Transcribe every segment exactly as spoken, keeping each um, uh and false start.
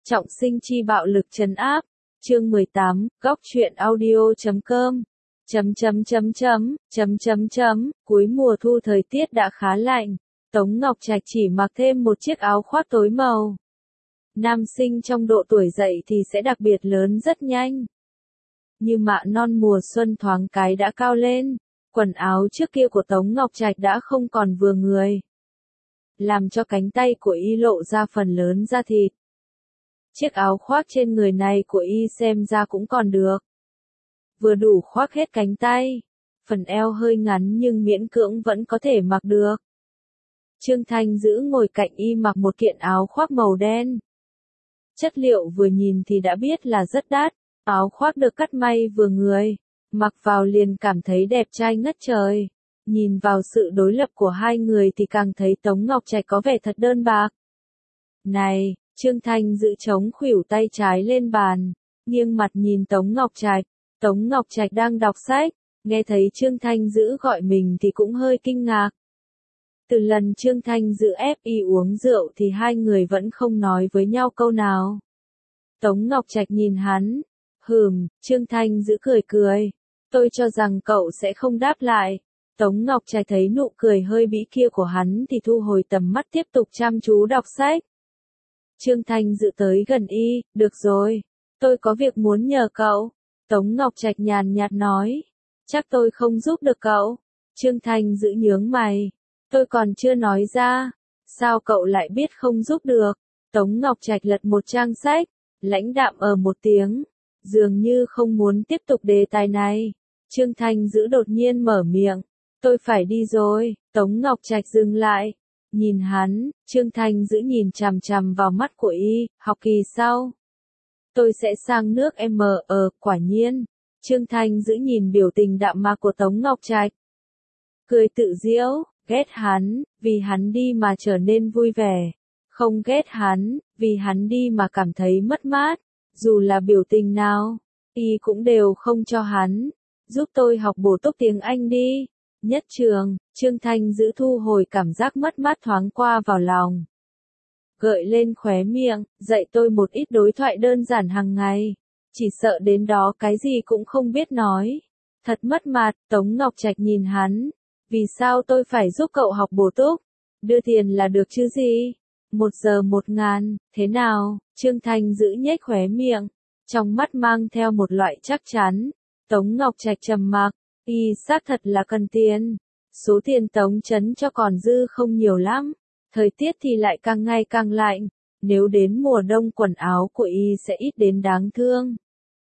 Trọng sinh chi bạo lực trấn áp. Chương mười tám, góc truyện audio chấm com. Chấm chấm chấm chấm, chấm chấm chấm, cuối mùa thu thời tiết đã khá lạnh. Tống Ngọc Trạch chỉ mặc thêm một chiếc áo khoác tối màu. Nam sinh trong độ tuổi dậy thì sẽ đặc biệt lớn rất nhanh. Như mạ non mùa xuân thoáng cái đã cao lên, quần áo trước kia của Tống Ngọc Trạch đã không còn vừa người. Làm cho cánh tay của y lộ ra phần lớn da thịt. Chiếc áo khoác trên người này của y xem ra cũng còn được. Vừa đủ khoác hết cánh tay, phần eo hơi ngắn nhưng miễn cưỡng vẫn có thể mặc được. Trương Thanh Dữ ngồi cạnh y mặc một kiện áo khoác màu đen. Chất liệu vừa nhìn thì đã biết là rất đắt, áo khoác được cắt may vừa người, mặc vào liền cảm thấy đẹp trai ngất trời. Nhìn vào sự đối lập của hai người thì càng thấy Tống Ngọc Trạch có vẻ thật đơn bạc. Này, Trương Thanh Dữ chống khuỷu tay trái lên bàn, nghiêng mặt nhìn Tống Ngọc Trạch. Tống Ngọc Trạch đang đọc sách, nghe thấy Trương Thanh Dữ gọi mình thì cũng hơi kinh ngạc. Từ lần Trương Thanh Dữ ép y uống rượu thì hai người vẫn không nói với nhau câu nào. Tống Ngọc Trạch nhìn hắn, hừm, Trương Thanh Dữ cười cười. Tôi cho rằng cậu sẽ không đáp lại. Tống Ngọc Trạch thấy nụ cười hơi bĩ kia của hắn thì thu hồi tầm mắt tiếp tục chăm chú đọc sách. Trương Thanh Dữ tới gần y, được rồi, tôi có việc muốn nhờ cậu. Tống Ngọc Trạch nhàn nhạt nói, chắc tôi không giúp được cậu. Trương Thanh Dữ nhướng mày, tôi còn chưa nói ra, sao cậu lại biết không giúp được? Tống Ngọc Trạch lật một trang sách, lãnh đạm ở một tiếng, dường như không muốn tiếp tục đề tài này. Trương Thanh Dữ đột nhiên mở miệng, tôi phải đi rồi. Tống Ngọc Trạch dừng lại, nhìn hắn. Trương Thanh Dữ nhìn chằm chằm vào mắt của y, học kỳ sau tôi sẽ sang nước M, ờ, quả nhiên. Trương Thanh Dữ nhìn biểu tình đạm mạc của Tống Ngọc Trạch, cười tự giễu, ghét hắn, vì hắn đi mà trở nên vui vẻ, không ghét hắn, vì hắn đi mà cảm thấy mất mát, dù là biểu tình nào, y cũng đều không cho hắn. Giúp tôi học bổ túc tiếng Anh đi. Nhất trường. Trương Thanh Dữ thu hồi cảm giác mất mát thoáng qua vào lòng, gợi lên khóe miệng, dạy tôi một ít đối thoại đơn giản hàng ngày. Chỉ sợ đến đó cái gì cũng không biết nói. Thật mất mặt. Tống Ngọc Trạch nhìn hắn, vì sao tôi phải giúp cậu học bổ túc? Đưa tiền là được chứ gì? Một giờ một ngàn, thế nào? Trương Thanh Dữ nhếch khóe miệng, trong mắt mang theo một loại chắc chắn. Tống Ngọc Trạch trầm mặc, y xác thật là cần tiền. Số tiền Tống trấn cho còn dư không nhiều lắm. Thời tiết thì lại càng ngày càng lạnh, nếu đến mùa đông quần áo của y sẽ ít đến đáng thương.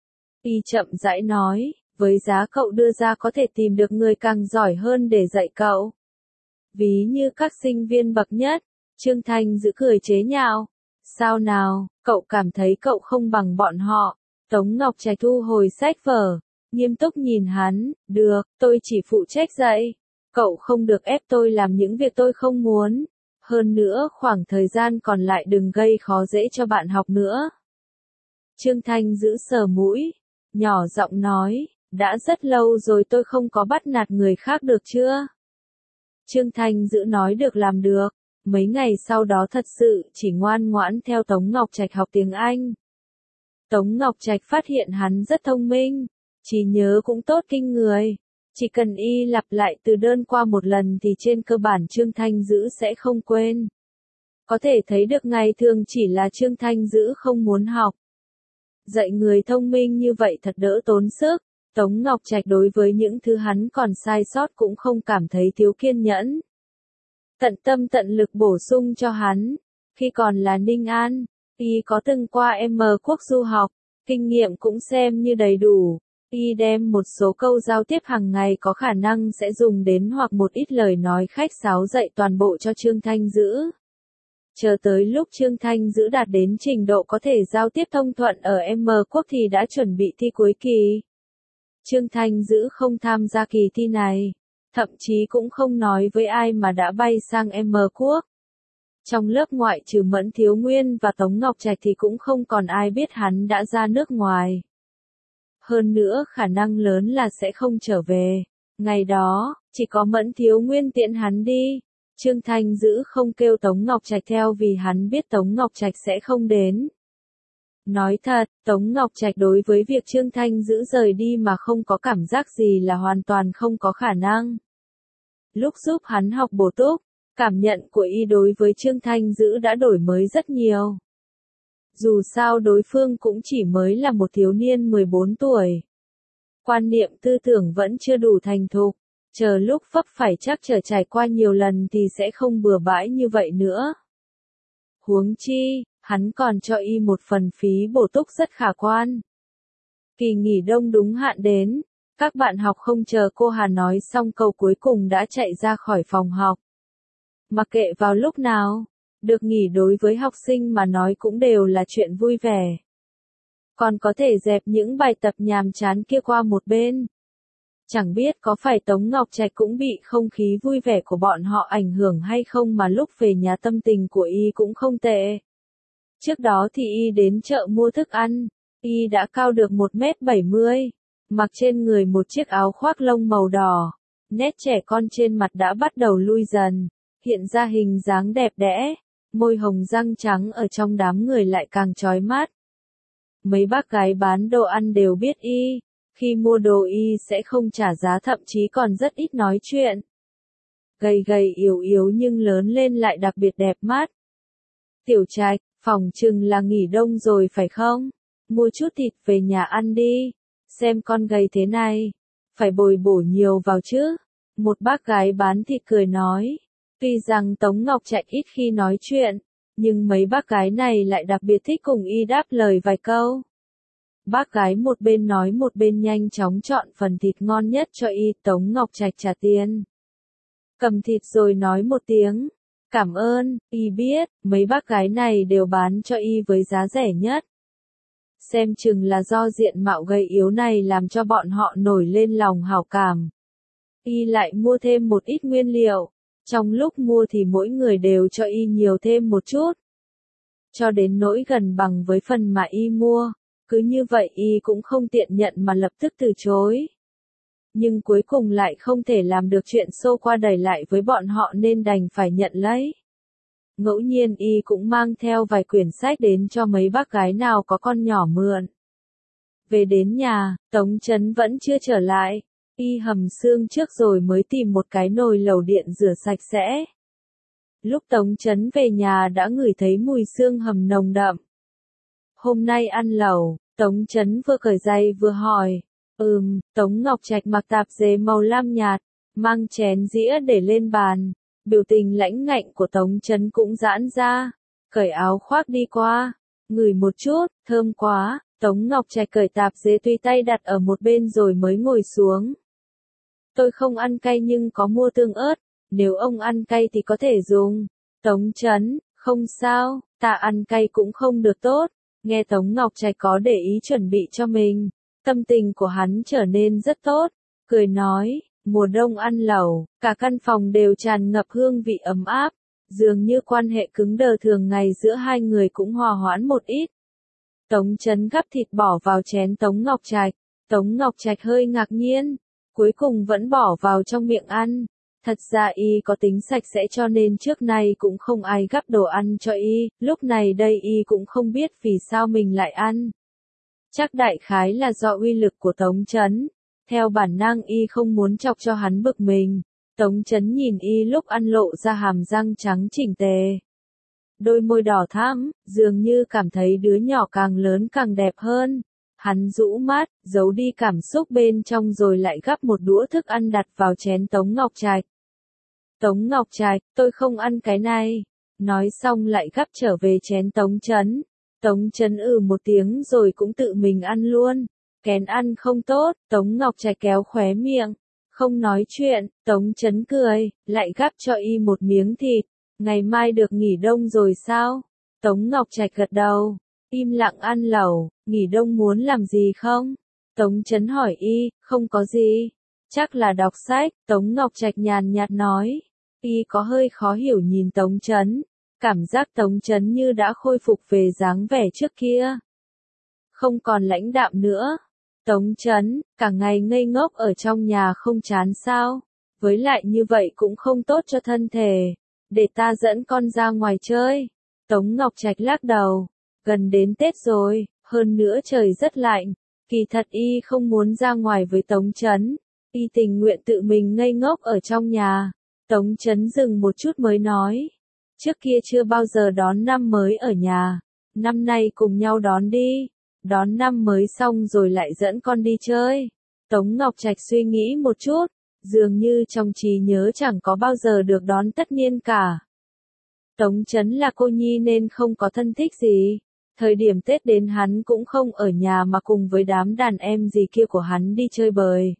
Y chậm rãi nói, với giá cậu đưa ra có thể tìm được người càng giỏi hơn để dạy cậu. Ví như các sinh viên bậc nhất. Trương Thanh Dữ cười chế nhạo, sao nào, cậu cảm thấy cậu không bằng bọn họ? Tống Ngọc Trạch thu hồi sách vở, nghiêm túc nhìn hắn, được, tôi chỉ phụ trách dạy. Cậu không được ép tôi làm những việc tôi không muốn. Hơn nữa khoảng thời gian còn lại đừng gây khó dễ cho bạn học nữa. Trương Thanh Dữ sờ mũi, nhỏ giọng nói, đã rất lâu rồi tôi không có bắt nạt người khác được chưa? Trương Thanh Dữ nói được làm được, mấy ngày sau đó thật sự chỉ ngoan ngoãn theo Tống Ngọc Trạch học tiếng Anh. Tống Ngọc Trạch phát hiện hắn rất thông minh, trí nhớ cũng tốt kinh người. Chỉ cần y lặp lại từ đơn qua một lần thì trên cơ bản Trương Thanh Dữ sẽ không quên. Có thể thấy được ngày thường chỉ là Trương Thanh Dữ không muốn học. Dạy người thông minh như vậy thật đỡ tốn sức. Tống Ngọc Trạch đối với những thứ hắn còn sai sót cũng không cảm thấy thiếu kiên nhẫn. Tận tâm tận lực bổ sung cho hắn. Khi còn là Ninh An, y có từng qua M quốc du học, kinh nghiệm cũng xem như đầy đủ. Y đem một số câu giao tiếp hàng ngày có khả năng sẽ dùng đến hoặc một ít lời nói khách sáo dạy toàn bộ cho Trương Thanh Dữ. Chờ tới lúc Trương Thanh Dữ đạt đến trình độ có thể giao tiếp thông thuận ở M quốc thì đã chuẩn bị thi cuối kỳ. Trương Thanh Dữ không tham gia kỳ thi này, thậm chí cũng không nói với ai mà đã bay sang M quốc. Trong lớp ngoại trừ Mẫn Thiếu Nguyên và Tống Ngọc Trạch thì cũng không còn ai biết hắn đã ra nước ngoài. Hơn nữa khả năng lớn là sẽ không trở về. Ngày đó, chỉ có Mẫn Thiếu Nguyên tiễn hắn đi. Trương Thanh Dữ không kêu Tống Ngọc Trạch theo vì hắn biết Tống Ngọc Trạch sẽ không đến. Nói thật, Tống Ngọc Trạch đối với việc Trương Thanh Dữ rời đi mà không có cảm giác gì là hoàn toàn không có khả năng. Lúc giúp hắn học bổ túc, cảm nhận của y đối với Trương Thanh Dữ đã đổi mới rất nhiều. Dù sao đối phương cũng chỉ mới là một thiếu niên mười bốn tuổi. Quan niệm tư tưởng vẫn chưa đủ thành thục, chờ lúc vấp phải chắc trở trải qua nhiều lần thì sẽ không bừa bãi như vậy nữa. Huống chi, hắn còn cho y một phần phí bổ túc rất khả quan. Kỳ nghỉ đông đúng hạn đến, các bạn học không chờ cô Hà nói xong câu cuối cùng đã chạy ra khỏi phòng học. Mặc kệ vào lúc nào, được nghỉ đối với học sinh mà nói cũng đều là chuyện vui vẻ. Còn có thể dẹp những bài tập nhàm chán kia qua một bên. Chẳng biết có phải Tống Ngọc Trạch cũng bị không khí vui vẻ của bọn họ ảnh hưởng hay không mà lúc về nhà tâm tình của y cũng không tệ. Trước đó thì y đến chợ mua thức ăn, y đã cao được một mét bảy mươi, mặc trên người một chiếc áo khoác lông màu đỏ, nét trẻ con trên mặt đã bắt đầu lui dần, hiện ra hình dáng đẹp đẽ, môi hồng răng trắng ở trong đám người lại càng chói mắt. Mấy bác gái bán đồ ăn đều biết y, khi mua đồ y sẽ không trả giá thậm chí còn rất ít nói chuyện. Gầy gầy yếu yếu nhưng lớn lên lại đặc biệt đẹp mắt. Tiểu Trạch, phòng chừng là nghỉ đông rồi phải không? Mua chút thịt về nhà ăn đi, xem con gầy thế này, phải bồi bổ nhiều vào chứ. Một bác gái bán thịt cười nói, tuy rằng Tống Ngọc Trạch ít khi nói chuyện, nhưng mấy bác gái này lại đặc biệt thích cùng y đáp lời vài câu. Bác gái một bên nói một bên nhanh chóng chọn phần thịt ngon nhất cho y. Tống Ngọc Trạch trả tiền. Cầm thịt rồi nói một tiếng, cảm ơn, y biết, mấy bác gái này đều bán cho y với giá rẻ nhất. Xem chừng là do diện mạo gầy yếu này làm cho bọn họ nổi lên lòng hảo cảm. Y lại mua thêm một ít nguyên liệu, trong lúc mua thì mỗi người đều cho y nhiều thêm một chút. Cho đến nỗi gần bằng với phần mà y mua, cứ như vậy y cũng không tiện nhận mà lập tức từ chối. Nhưng cuối cùng lại không thể làm được chuyện xô qua đẩy lại với bọn họ nên đành phải nhận lấy. Ngẫu nhiên y cũng mang theo vài quyển sách đến cho mấy bác gái nào có con nhỏ mượn. Về đến nhà, Tống Chấn vẫn chưa trở lại, y hầm xương trước rồi mới tìm một cái nồi lẩu điện rửa sạch sẽ. Lúc Tống Chấn về nhà đã ngửi thấy mùi xương hầm nồng đậm. Hôm nay ăn lẩu, Tống Chấn vừa cởi giày vừa hỏi. Ừm, Tống Ngọc Trạch mặc tạp dề màu lam nhạt, mang chén dĩa để lên bàn. Biểu tình lãnh ngạnh của Tống Chấn cũng giãn ra, cởi áo khoác đi qua, ngửi một chút, thơm quá. Tống Ngọc Trạch cởi tạp dề tùy tay đặt ở một bên rồi mới ngồi xuống. Tôi không ăn cay nhưng có mua tương ớt, nếu ông ăn cay thì có thể dùng. Tống Chấn, không sao, ta ăn cay cũng không được tốt. Nghe Tống Ngọc Trạch có để ý chuẩn bị cho mình, tâm tình của hắn trở nên rất tốt, cười nói, mùa đông ăn lẩu, cả căn phòng đều tràn ngập hương vị ấm áp, dường như quan hệ cứng đờ thường ngày giữa hai người cũng hòa hoãn một ít. Tống Chấn gắp thịt bỏ vào chén Tống Ngọc Trạch, Tống Ngọc Trạch hơi ngạc nhiên, cuối cùng vẫn bỏ vào trong miệng ăn. Thật ra y có tính sạch sẽ cho nên trước nay cũng không ai gắp đồ ăn cho y, lúc này đây y cũng không biết vì sao mình lại ăn. Chắc đại khái là do uy lực của Tống Chấn. Theo bản năng y không muốn chọc cho hắn bực mình. Tống Chấn nhìn y lúc ăn lộ ra hàm răng trắng chỉnh tề. Đôi môi đỏ thắm, dường như cảm thấy đứa nhỏ càng lớn càng đẹp hơn. Hắn rũ mắt, giấu đi cảm xúc bên trong rồi lại gắp một đũa thức ăn đặt vào chén Tống Ngọc Trạch. Tống Ngọc Trạch, tôi không ăn cái này. Nói xong lại gắp trở về chén Tống Chấn. Tống Chấn ừ một tiếng rồi cũng tự mình ăn luôn. Kén ăn không tốt, Tống Ngọc Trạch kéo khóe miệng. Không nói chuyện, Tống Chấn cười, lại gắp cho y một miếng thịt. Ngày mai được nghỉ đông rồi sao? Tống Ngọc Trạch gật đầu, im lặng ăn lẩu, nghỉ đông muốn làm gì không? Tống Chấn hỏi y, không có gì. Chắc là đọc sách, Tống Ngọc Trạch nhàn nhạt nói. Y có hơi khó hiểu nhìn Tống Chấn, cảm giác Tống Chấn như đã khôi phục về dáng vẻ trước kia. Không còn lãnh đạm nữa. Tống Chấn, cả ngày ngây ngốc ở trong nhà không chán sao? Với lại như vậy cũng không tốt cho thân thể. Để ta dẫn con ra ngoài chơi. Tống Ngọc Trạch lắc đầu. Gần đến Tết rồi, Hơn nữa trời rất lạnh, kỳ thật y không muốn ra ngoài với Tống Chấn, y tình nguyện tự mình ngây ngốc ở trong nhà. Tống Chấn dừng một chút mới nói, trước kia chưa bao giờ đón năm mới ở nhà, năm nay cùng nhau đón đi, đón năm mới xong rồi lại dẫn con đi chơi. Tống Ngọc Trạch suy nghĩ một chút, dường như trong trí nhớ chẳng có bao giờ được đón tất niên cả. Tống Chấn là cô nhi nên không có thân thích gì, thời điểm Tết đến hắn cũng không ở nhà mà cùng với đám đàn em gì kia của hắn đi chơi bời.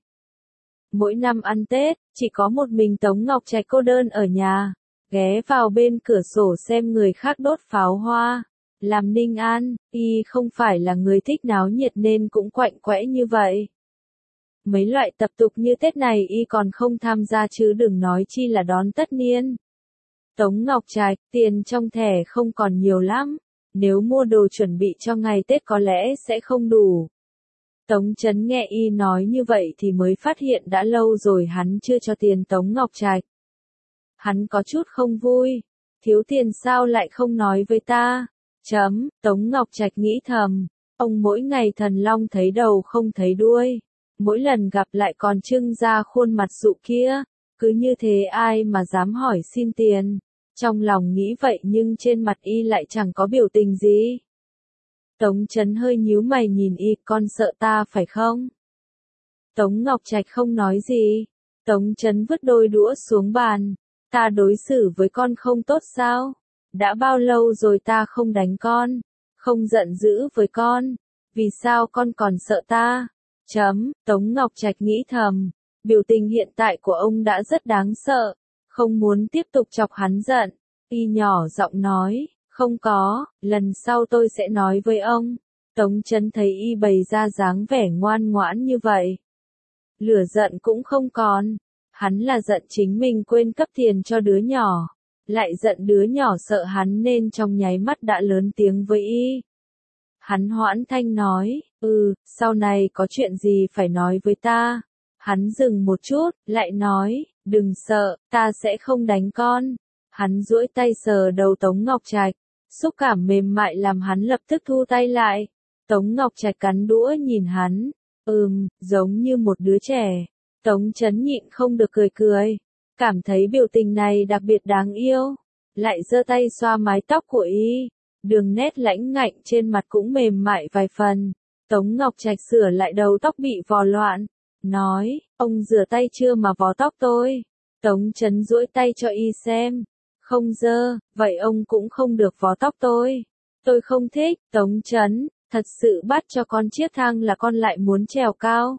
Mỗi năm ăn Tết, chỉ có một mình Tống Ngọc Trạch cô đơn ở nhà, ghé vào bên cửa sổ xem người khác đốt pháo hoa. Làm Ninh An, y không phải là người thích náo nhiệt nên cũng quạnh quẽ như vậy. Mấy loại tập tục như Tết này y còn không tham gia chứ đừng nói chi là đón tất niên. Tống Ngọc Trạch, tiền trong thẻ không còn nhiều lắm, nếu mua đồ chuẩn bị cho ngày Tết có lẽ sẽ không đủ. Tống Chấn nghe y nói như vậy thì mới phát hiện đã lâu rồi hắn chưa cho tiền Tống Ngọc Trạch. Hắn có chút không vui, thiếu tiền sao lại không nói với ta? Chấm, Tống Ngọc Trạch nghĩ thầm, ông mỗi ngày thần long thấy đầu không thấy đuôi, mỗi lần gặp lại còn trưng ra khuôn mặt dụ kia, cứ như thế ai mà dám hỏi xin tiền. Trong lòng nghĩ vậy nhưng trên mặt y lại chẳng có biểu tình gì. Tống Chấn hơi nhíu mày nhìn y, con sợ ta phải không? Tống Ngọc Trạch không nói gì. Tống Chấn vứt đôi đũa xuống bàn. Ta đối xử với con không tốt sao? Đã bao lâu rồi ta không đánh con, không giận dữ với con, vì sao con còn sợ ta? Chấm, Tống Ngọc Trạch nghĩ thầm, biểu tình hiện tại của ông đã rất đáng sợ, không muốn tiếp tục chọc hắn giận. Y nhỏ giọng nói, không có, lần sau tôi sẽ nói với ông. Tống Chấn thấy y bày ra dáng vẻ ngoan ngoãn như vậy, lửa giận cũng không còn. Hắn là giận chính mình quên cấp tiền cho đứa nhỏ, lại giận đứa nhỏ sợ hắn nên trong nháy mắt đã lớn tiếng với y. Hắn hoãn thanh nói, ừ, sau này có chuyện gì phải nói với ta. Hắn dừng một chút, lại nói, đừng sợ, ta sẽ không đánh con. Hắn duỗi tay sờ đầu Tống Ngọc Trạch, xúc cảm mềm mại làm hắn lập tức thu tay lại. Tống Ngọc Trạch cắn đũa nhìn hắn, ừm, giống như một đứa trẻ. Tống Chấn nhịn không được cười cười, cảm thấy biểu tình này đặc biệt đáng yêu, lại giơ tay xoa mái tóc của y, đường nét lãnh ngạnh trên mặt cũng mềm mại vài phần. Tống Ngọc Trạch sửa lại đầu tóc bị vò loạn, nói, ông rửa tay chưa mà vò tóc tôi. Tống Chấn duỗi tay cho y xem, không dơ, vậy ông cũng không được vò tóc tôi. Tôi không thích. Tống Chấn, thật sự bắt cho con chiếc thang là con lại muốn trèo cao.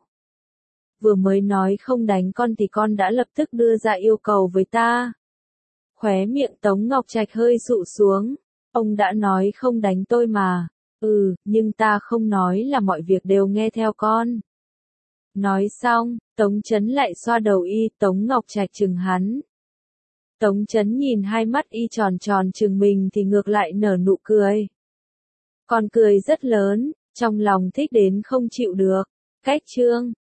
Vừa mới nói không đánh con thì con đã lập tức đưa ra yêu cầu với ta. Khóe miệng Tống Ngọc Trạch hơi dụ xuống. Ông đã nói không đánh tôi mà. Ừ, nhưng ta không nói là mọi việc đều nghe theo con. Nói xong, Tống Chấn lại xoa đầu y, Tống Ngọc Trạch chừng hắn. Tống Chấn nhìn hai mắt y tròn tròn chừng mình thì ngược lại nở nụ cười. Còn cười rất lớn, trong lòng thích đến không chịu được. Cách chương